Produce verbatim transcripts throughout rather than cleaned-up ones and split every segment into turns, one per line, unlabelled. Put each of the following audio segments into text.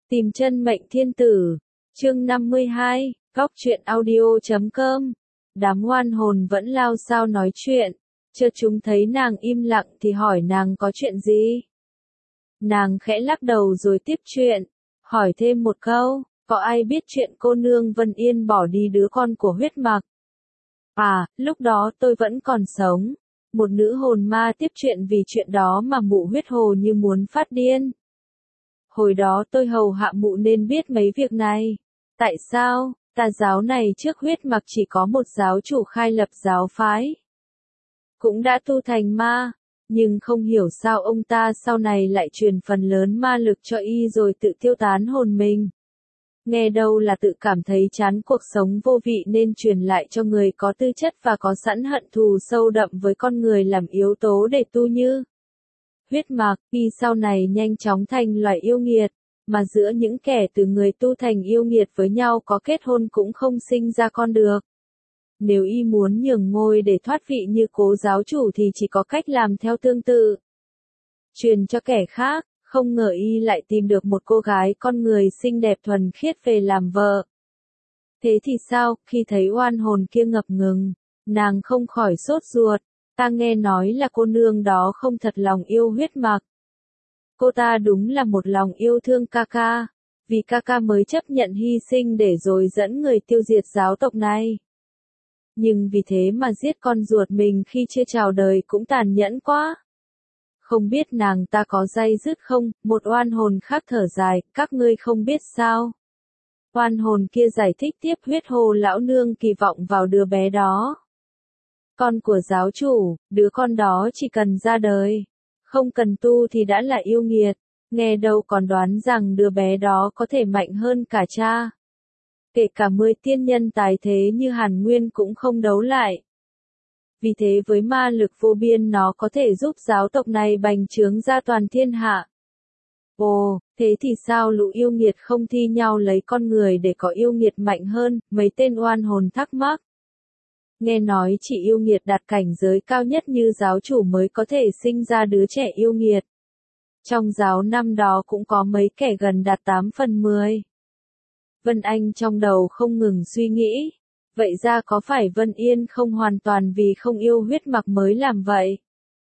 Tìm chân mệnh thiên tử, chương năm mươi hai, góc truyện audio chấm com. Đám oan hồn vẫn lao sao nói chuyện, chợt chúng thấy nàng im lặng thì hỏi nàng có chuyện gì. Nàng khẽ lắc đầu rồi tiếp chuyện, hỏi thêm một câu, có ai biết chuyện cô nương Vân Yên bỏ đi đứa con của huyết mặc? À, lúc đó tôi vẫn còn sống. Một nữ hồn ma tiếp chuyện vì chuyện đó mà mụ huyết hồ như muốn phát điên. Hồi đó tôi hầu hạ mụ nên biết mấy việc này. Tại sao, tà giáo này trước huyết mặc chỉ có một giáo chủ khai lập giáo phái. Cũng đã tu thành ma, nhưng không hiểu sao ông ta sau này lại truyền phần lớn ma lực cho y rồi tự tiêu tán hồn mình. Nghe đâu là tự cảm thấy chán cuộc sống vô vị nên truyền lại cho người có tư chất và có sẵn hận thù sâu đậm với con người làm yếu tố để tu như. Huyết mạc, y sau này nhanh chóng thành loài yêu nghiệt, mà giữa những kẻ từ người tu thành yêu nghiệt với nhau có kết hôn cũng không sinh ra con được. Nếu y muốn nhường ngôi để thoát vị như cố giáo chủ thì chỉ có cách làm theo tương tự. Truyền cho kẻ khác, không ngờ y lại tìm được một cô gái con người xinh đẹp thuần khiết về làm vợ. Thế thì sao, khi thấy oan hồn kia ngập ngừng, nàng không khỏi sốt ruột. Ta nghe nói là cô nương đó không thật lòng yêu huyết mặc. Cô ta đúng là một lòng yêu thương ca ca, vì ca ca mới chấp nhận hy sinh để rồi dẫn người tiêu diệt giáo tộc này. Nhưng vì thế mà giết con ruột mình khi chưa chào đời cũng tàn nhẫn quá. Không biết nàng ta có day dứt không? Một oan hồn khác thở dài, các ngươi không biết sao. Oan hồn kia giải thích tiếp, huyết hồ lão nương kỳ vọng vào đứa bé đó. Con của giáo chủ, đứa con đó chỉ cần ra đời, không cần tu thì đã là yêu nghiệt, nghe đâu còn đoán rằng đứa bé đó có thể mạnh hơn cả cha. Kể cả mười tiên nhân tài thế như Hàn Nguyên cũng không đấu lại. Vì thế với ma lực vô biên nó có thể giúp giáo tộc này bành trướng ra toàn thiên hạ. Ồ, thế thì sao lũ yêu nghiệt không thi nhau lấy con người để có yêu nghiệt mạnh hơn, mấy tên oan hồn thắc mắc. Nghe nói chỉ yêu nghiệt đạt cảnh giới cao nhất như giáo chủ mới có thể sinh ra đứa trẻ yêu nghiệt. Trong giáo năm đó cũng có mấy kẻ gần đạt tám phần mười. Vân Anh trong đầu không ngừng suy nghĩ. Vậy ra có phải Vân Yên không hoàn toàn vì không yêu huyết mặc mới làm vậy?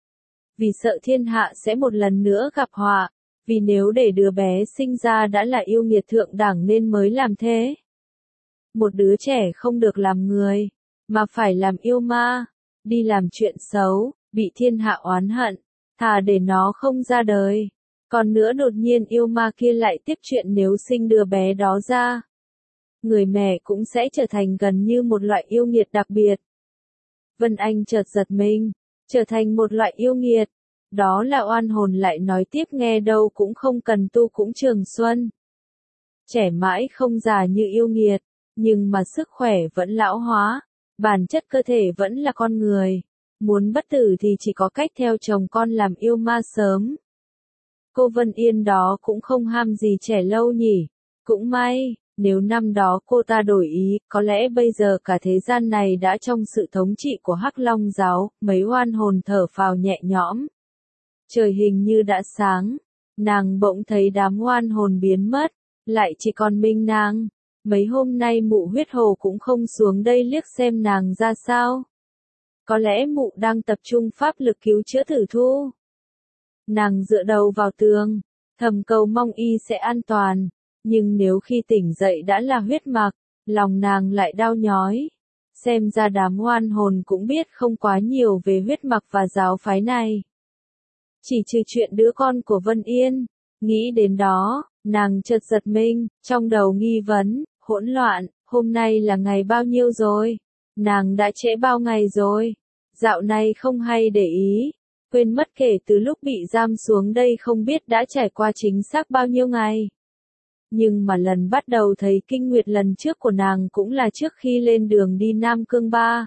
Vì sợ thiên hạ sẽ một lần nữa gặp họa, vì nếu để đứa bé sinh ra đã là yêu nghiệt thượng đẳng nên mới làm thế. Một đứa trẻ không được làm người, mà phải làm yêu ma, đi làm chuyện xấu, bị thiên hạ oán hận, thà để nó không ra đời. Còn nữa đột nhiên yêu ma kia lại tiếp chuyện nếu sinh đứa bé đó ra. Người mẹ cũng sẽ trở thành gần như một loại yêu nghiệt đặc biệt. Vân Anh chợt giật mình, trở thành một loại yêu nghiệt. Đó là oan hồn lại nói tiếp, nghe đâu cũng không cần tu cũng trường xuân. Trẻ mãi không già như yêu nghiệt, nhưng mà sức khỏe vẫn lão hóa, bản chất cơ thể vẫn là con người. Muốn bất tử thì chỉ có cách theo chồng con làm yêu ma sớm. Cô Vân Yên đó cũng không ham gì trẻ lâu nhỉ, cũng may. Nếu năm đó cô ta đổi ý, có lẽ bây giờ cả thế gian này đã trong sự thống trị của Hắc Long giáo, mấy oan hồn thở phào nhẹ nhõm. Trời hình như đã sáng, nàng bỗng thấy đám oan hồn biến mất, lại chỉ còn mình nàng. Mấy hôm nay mụ huyết hồ cũng không xuống đây liếc xem nàng ra sao. Có lẽ mụ đang tập trung pháp lực cứu chữa Tử Thu. Nàng dựa đầu vào tường, thầm cầu mong y sẽ an toàn. Nhưng nếu khi tỉnh dậy đã là huyết mặc, lòng nàng lại đau nhói. Xem ra đám oan hồn cũng biết không quá nhiều về huyết mặc và giáo phái này. Chỉ trừ chuyện đứa con của Vân Yên. Nghĩ đến đó, nàng chợt giật mình, trong đầu nghi vấn, hỗn loạn, hôm nay là ngày bao nhiêu rồi? Nàng đã trễ bao ngày rồi? Dạo này không hay để ý. Quên mất kể từ lúc bị giam xuống đây không biết đã trải qua chính xác bao nhiêu ngày. Nhưng mà lần bắt đầu thấy kinh nguyệt lần trước của nàng cũng là trước khi lên đường đi Nam Cương ba.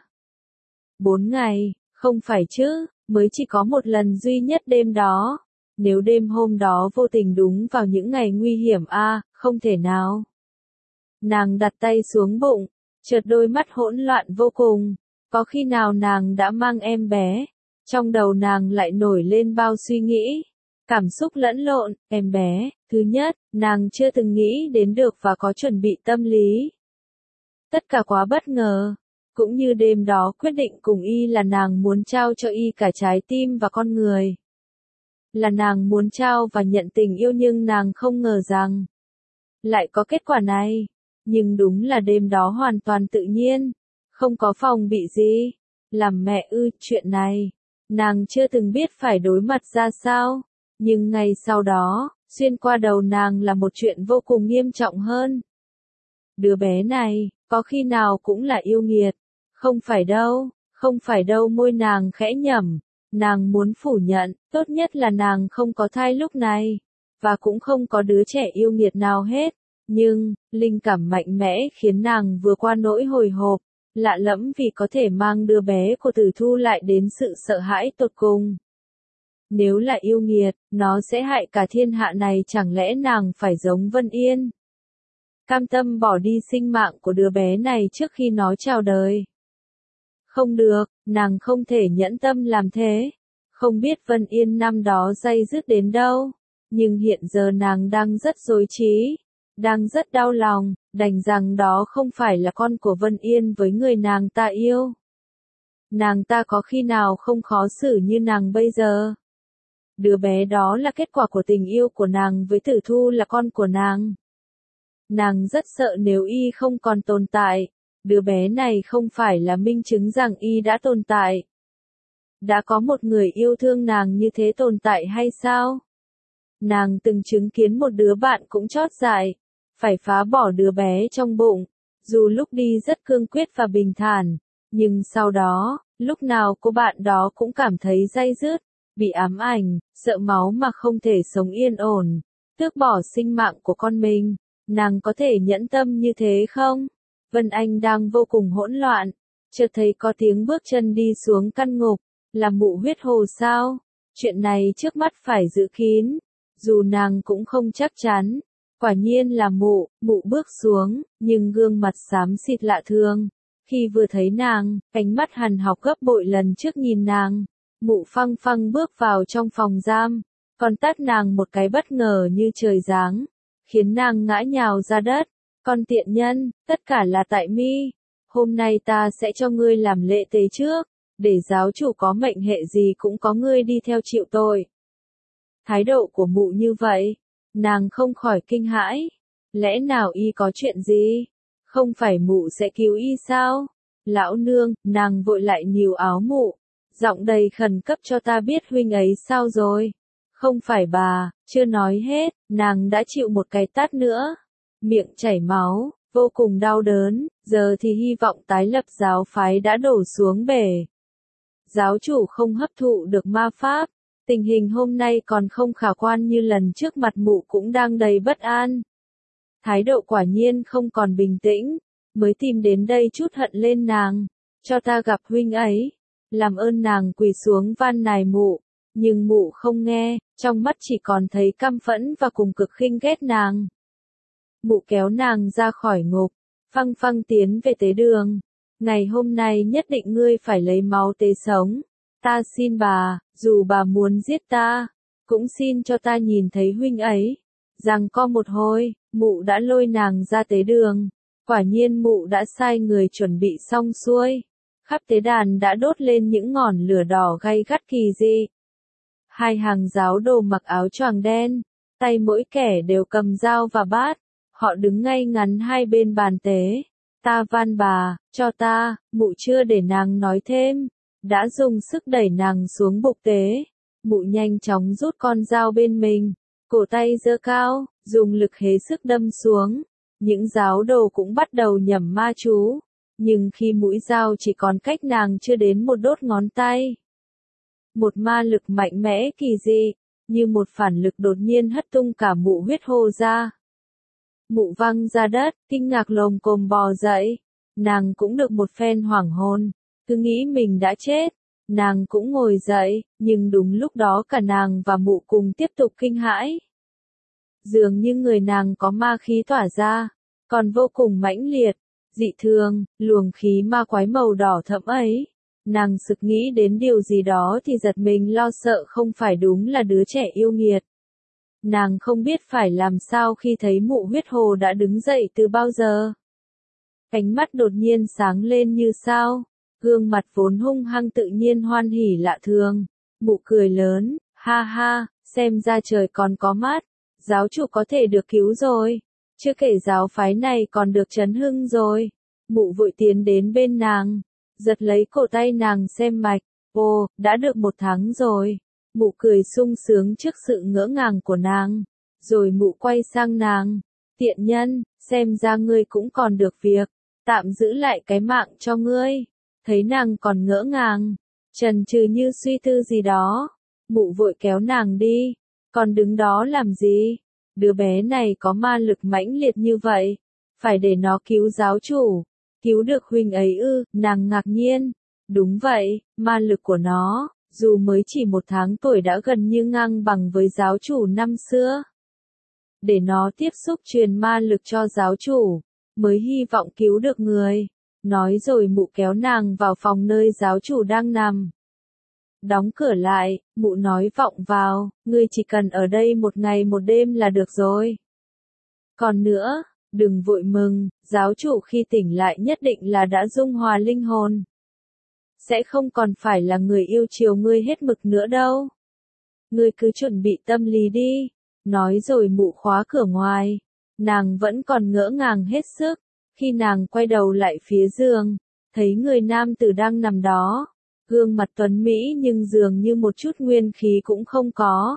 Bốn ngày, không phải chứ, mới chỉ có một lần duy nhất đêm đó. Nếu đêm hôm đó vô tình đúng vào những ngày nguy hiểm a, à, không thể nào. Nàng đặt tay xuống bụng, chợt đôi mắt hỗn loạn vô cùng. Có khi nào nàng đã mang em bé? Trong đầu nàng lại nổi lên bao suy nghĩ. Cảm xúc lẫn lộn, em bé, Thứ nhất, nàng chưa từng nghĩ đến được và có chuẩn bị tâm lý. Tất cả quá bất ngờ. Cũng như đêm đó quyết định cùng y là nàng muốn trao cho y cả trái tim và con người. Là nàng muốn trao và nhận tình yêu nhưng nàng không ngờ rằng lại có kết quả này. Nhưng đúng là đêm đó hoàn toàn tự nhiên. Không có phòng bị gì. Làm mẹ ư, chuyện này. Nàng chưa từng biết phải đối mặt ra sao. Nhưng ngày sau đó, xuyên qua đầu nàng là một chuyện vô cùng nghiêm trọng hơn. Đứa bé này, có khi nào cũng là yêu nghiệt. Không phải đâu, không phải đâu môi nàng khẽ nhẩm. Nàng muốn phủ nhận, tốt nhất là nàng không có thai lúc này. Và cũng không có đứa trẻ yêu nghiệt nào hết. Nhưng, linh cảm mạnh mẽ khiến nàng vừa qua nỗi hồi hộp. Lạ lẫm vì có thể mang đứa bé của Tử Thu lại đến sự sợ hãi tột cùng. Nếu là yêu nghiệt, nó sẽ hại cả thiên hạ này, chẳng lẽ nàng phải giống Vân Yên? Cam tâm bỏ đi sinh mạng của đứa bé này trước khi nó chào đời. Không được, nàng không thể nhẫn tâm làm thế. Không biết Vân Yên năm đó day dứt đến đâu, nhưng hiện giờ nàng đang rất rối trí, đang rất đau lòng, đành rằng đó không phải là con của Vân Yên với người nàng ta yêu. Nàng ta có khi nào không khó xử như nàng bây giờ? Đứa bé đó là kết quả của tình yêu của nàng với Tử Thu, là con của nàng. Nàng rất sợ nếu y không còn tồn tại. Đứa bé này không phải là minh chứng rằng y đã tồn tại. Đã có một người yêu thương nàng như thế tồn tại hay sao? Nàng từng chứng kiến một đứa bạn cũng chót dại, phải phá bỏ đứa bé trong bụng, dù lúc đi rất cương quyết và bình thản, nhưng sau đó, lúc nào cô bạn đó cũng cảm thấy day dứt, bị ám ảnh, sợ máu mà không thể sống yên ổn, tước bỏ sinh mạng của con mình. Nàng có thể nhẫn tâm như thế không? Vân Anh đang vô cùng hỗn loạn, chợt thấy có tiếng bước chân đi xuống căn ngục, là Mụ Huyết Hồ sao? Chuyện này trước mắt phải giữ kín, dù nàng cũng không chắc chắn. Quả nhiên là mụ, mụ bước xuống, nhưng gương mặt xám xịt lạ thường. Khi vừa thấy nàng, ánh mắt hằn học gấp bội lần trước nhìn nàng, mụ phăng phăng bước vào trong phòng giam, còn tát nàng một cái bất ngờ như trời giáng, khiến nàng ngã nhào ra đất. Con tiện nhân, tất cả là tại mi. Hôm nay ta sẽ cho ngươi làm lễ tế trước, để giáo chủ có mệnh hệ gì cũng có ngươi đi theo chịu tội. Thái độ của mụ như vậy, nàng không khỏi kinh hãi. Lẽ nào y có chuyện gì? Không phải mụ sẽ cứu y sao? Lão nương, nàng vội lại níu áo mụ, giọng đầy khẩn cấp, cho ta biết huynh ấy sao rồi. Không phải bà, chưa nói hết, nàng đã chịu một cái tát nữa. Miệng chảy máu, vô cùng đau đớn, giờ thì hy vọng tái lập giáo phái đã đổ xuống bể. Giáo chủ không hấp thụ được ma pháp, tình hình hôm nay còn không khả quan như lần trước, mặt mụ cũng đang đầy bất an. Thái độ quả nhiên không còn bình tĩnh, mới tìm đến đây chút hận lên nàng, cho ta gặp huynh ấy, làm ơn. Nàng quỳ xuống van nài mụ, nhưng mụ không nghe, trong mắt chỉ còn thấy căm phẫn và cùng cực khinh ghét nàng. Mụ kéo nàng ra khỏi ngục, phăng phăng tiến về tế đường. Ngày hôm nay nhất định ngươi phải lấy máu tế sống. Ta xin bà, dù bà muốn giết ta, cũng xin cho ta nhìn thấy huynh ấy. Giằng co một hồi, mụ đã lôi nàng ra tế đường. Quả nhiên mụ đã sai người chuẩn bị xong xuôi. Khắp tế đàn đã đốt lên những ngọn lửa đỏ gay gắt kỳ dị. Hai hàng giáo đồ mặc áo choàng đen, tay mỗi kẻ đều cầm dao và bát. Họ đứng ngay ngắn hai bên bàn tế. Ta van bà, cho ta, mụ chưa để nàng nói thêm, đã dùng sức đẩy nàng xuống bục tế. Mụ nhanh chóng rút con dao bên mình, cổ tay giơ cao, dùng lực hế sức đâm xuống. Những giáo đồ cũng bắt đầu nhẩm ma chú, nhưng khi mũi dao chỉ còn cách nàng chưa đến một đốt ngón tay. Một ma lực mạnh mẽ kỳ dị, như một phản lực đột nhiên hất tung cả Mụ Huyết Hồ ra. Mụ văng ra đất, kinh ngạc lồm cồm bò dậy. Nàng cũng được một phen hoảng hồn, cứ nghĩ mình đã chết. Nàng cũng ngồi dậy, nhưng đúng lúc đó cả nàng và mụ cùng tiếp tục kinh hãi. Dường như người nàng có ma khí tỏa ra, còn vô cùng mãnh liệt, dị thường, luồng khí ma quái màu đỏ thẫm ấy. Nàng sực nghĩ đến điều gì đó thì giật mình lo sợ không phải đúng là đứa trẻ yêu nghiệt. Nàng không biết phải làm sao khi thấy mụ huyết hồ đã đứng dậy từ bao giờ. Cánh mắt đột nhiên sáng lên như sao, gương mặt vốn hung hăng tự nhiên hoan hỉ lạ thường. Mụ cười lớn, ha ha, xem ra trời còn có mắt, giáo chủ có thể được cứu rồi. Chưa kể giáo phái này còn được chấn hưng rồi. Mụ vội tiến đến bên nàng, giật lấy cổ tay nàng xem mạch. Ồ, đã được một tháng rồi. Mụ cười sung sướng trước sự ngỡ ngàng của nàng. Rồi mụ quay sang nàng. Tiện nhân, xem ra ngươi cũng còn được việc. Tạm giữ lại cái mạng cho ngươi. Thấy nàng còn ngỡ ngàng, chần chừ như suy tư gì đó. Mụ vội kéo nàng đi. Còn đứng đó làm gì? Đứa bé này có ma lực mãnh liệt như vậy. Phải để nó cứu giáo chủ. Cứu được huynh ấy ư, nàng ngạc nhiên. Đúng vậy, ma lực của nó, dù mới chỉ một tháng tuổi đã gần như ngang bằng với giáo chủ năm xưa. Để nó tiếp xúc truyền ma lực cho giáo chủ, mới hy vọng cứu được người. Nói rồi mụ kéo nàng vào phòng nơi giáo chủ đang nằm. Đóng cửa lại, mụ nói vọng vào, ngươi chỉ cần ở đây một ngày một đêm là được rồi. Còn nữa, đừng vội mừng, giáo chủ khi tỉnh lại nhất định là đã dung hòa linh hồn. Sẽ không còn phải là người yêu chiều ngươi hết mực nữa đâu. Ngươi cứ chuẩn bị tâm lý đi. Nói rồi mụ khóa cửa ngoài. Nàng vẫn còn ngỡ ngàng hết sức. Khi nàng quay đầu lại phía giường, thấy người nam tử đang nằm đó. Gương mặt tuấn mỹ nhưng dường như một chút nguyên khí cũng không có.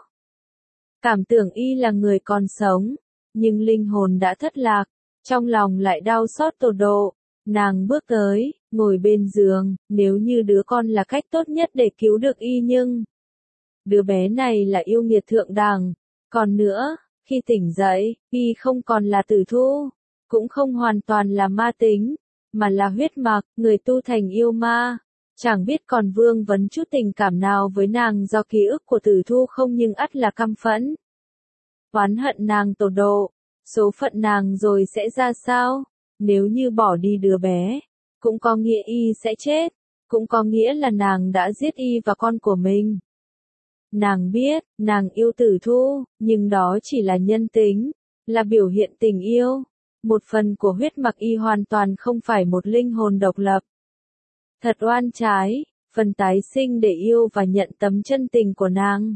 Cảm tưởng y là người còn sống, nhưng linh hồn đã thất lạc. Trong lòng lại đau xót tột độ. Nàng bước tới, ngồi bên giường, nếu như đứa con là cách tốt nhất để cứu được y nhưng... Đứa bé này là yêu nghiệt thượng đẳng. Còn nữa, khi tỉnh dậy, y không còn là tử thu, cũng không hoàn toàn là ma tính, mà là huyết mạch, người tu thành yêu ma. Chẳng biết còn vương vấn chút tình cảm nào với nàng do ký ức của tử thu không nhưng ắt là căm phẫn. Oán hận nàng tột độ, số phận nàng rồi sẽ ra sao? Nếu như bỏ đi đứa bé, cũng có nghĩa y sẽ chết, cũng có nghĩa là nàng đã giết y và con của mình. Nàng biết, nàng yêu tử thu, nhưng đó chỉ là nhân tính, là biểu hiện tình yêu. Một phần của huyết mạch y hoàn toàn không phải một linh hồn độc lập. Thật oan trái, phần tái sinh để yêu và nhận tấm chân tình của nàng.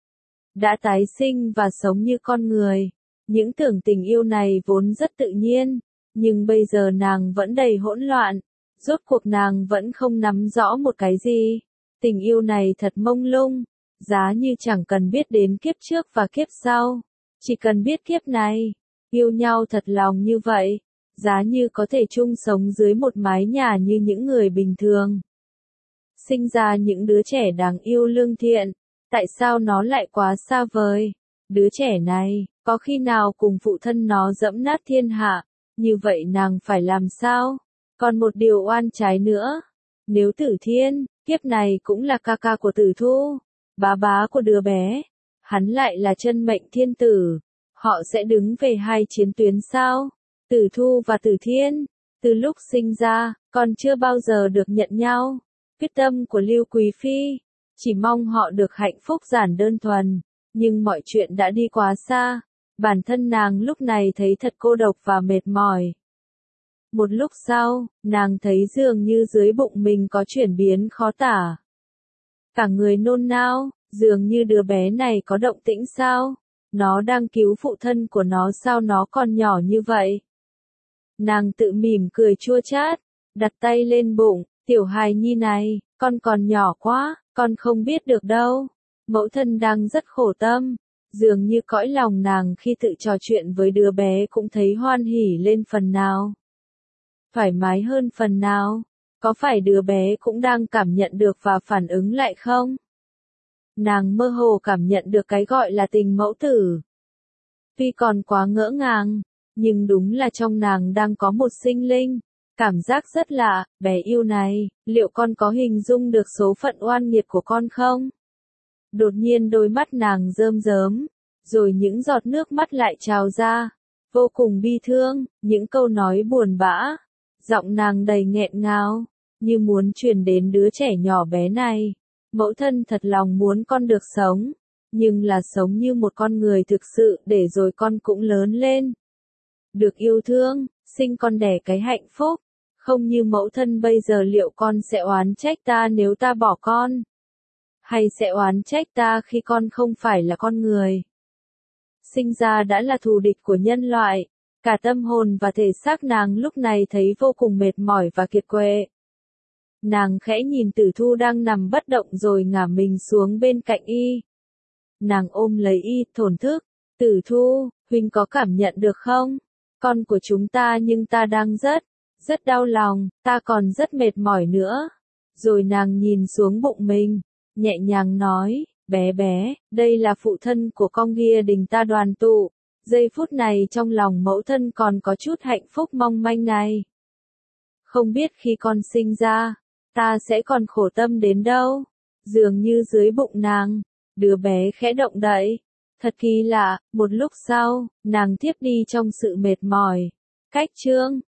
Đã tái sinh và sống như con người, những tưởng tình yêu này vốn rất tự nhiên. Nhưng bây giờ nàng vẫn đầy hỗn loạn, rốt cuộc nàng vẫn không nắm rõ một cái gì. Tình yêu này thật mông lung, giá như chẳng cần biết đến kiếp trước và kiếp sau, chỉ cần biết kiếp này, yêu nhau thật lòng như vậy, giá như có thể chung sống dưới một mái nhà như những người bình thường. Sinh ra những đứa trẻ đáng yêu lương thiện, tại sao nó lại quá xa vời? Đứa trẻ này, có khi nào cùng phụ thân nó dẫm nát thiên hạ? Như vậy nàng phải làm sao? Còn một điều oan trái nữa. Nếu Tử Thiên, kiếp này cũng là ca ca của Tử Thu, bá bá của đứa bé, hắn lại là chân mệnh thiên tử, họ sẽ đứng về hai chiến tuyến sao? Tử Thu và Tử Thiên, từ lúc sinh ra, còn chưa bao giờ được nhận nhau. Quyết tâm của Lưu Quý Phi, chỉ mong họ được hạnh phúc giản đơn thuần, nhưng mọi chuyện đã đi quá xa. Bản thân nàng lúc này thấy thật cô độc và mệt mỏi. Một lúc sau, nàng thấy dường như dưới bụng mình có chuyển biến khó tả. Cả người nôn nao, dường như đứa bé này có động tĩnh sao? Nó đang cứu phụ thân của nó sao nó còn nhỏ như vậy? Nàng tự mỉm cười chua chát, đặt tay lên bụng, tiểu hài nhi này, con còn nhỏ quá, con không biết được đâu. Mẫu thân đang rất khổ tâm. Dường như cõi lòng nàng khi tự trò chuyện với đứa bé cũng thấy hoan hỉ lên phần nào. Thoải mái hơn phần nào. Có phải đứa bé cũng đang cảm nhận được và phản ứng lại không? Nàng mơ hồ cảm nhận được cái gọi là tình mẫu tử. Tuy còn quá ngỡ ngàng, nhưng đúng là trong nàng đang có một sinh linh. Cảm giác rất lạ, bé yêu này, liệu con có hình dung được số phận oan nghiệt của con không? Đột nhiên đôi mắt nàng rơm rớm, rồi những giọt nước mắt lại trào ra, vô cùng bi thương, những câu nói buồn bã, giọng nàng đầy nghẹn ngào, như muốn truyền đến đứa trẻ nhỏ bé này. Mẫu thân thật lòng muốn con được sống, nhưng là sống như một con người thực sự để rồi con cũng lớn lên. Được yêu thương, sinh con đẻ cái hạnh phúc, không như mẫu thân bây giờ liệu con sẽ oán trách ta nếu ta bỏ con? Hay sẽ oán trách ta khi con không phải là con người? Sinh ra đã là thù địch của nhân loại, cả tâm hồn và thể xác nàng lúc này thấy vô cùng mệt mỏi và kiệt quệ. Nàng khẽ nhìn Tử Thu đang nằm bất động rồi ngả mình xuống bên cạnh y. Nàng ôm lấy y, thổn thức, Tử Thu, huynh có cảm nhận được không? Con của chúng ta nhưng ta đang rất, rất đau lòng, ta còn rất mệt mỏi nữa. Rồi nàng nhìn xuống bụng mình, nhẹ nhàng nói, bé bé, đây là phụ thân của con Gia đình ta đoàn tụ. Giây phút này trong lòng mẫu thân còn có chút hạnh phúc mong manh này. Không biết khi con sinh ra, ta sẽ còn khổ tâm đến đâu. Dường như dưới bụng nàng, đứa bé khẽ động đậy. Thật kỳ lạ, một lúc sau, nàng tiếp đi trong sự mệt mỏi. Cách chương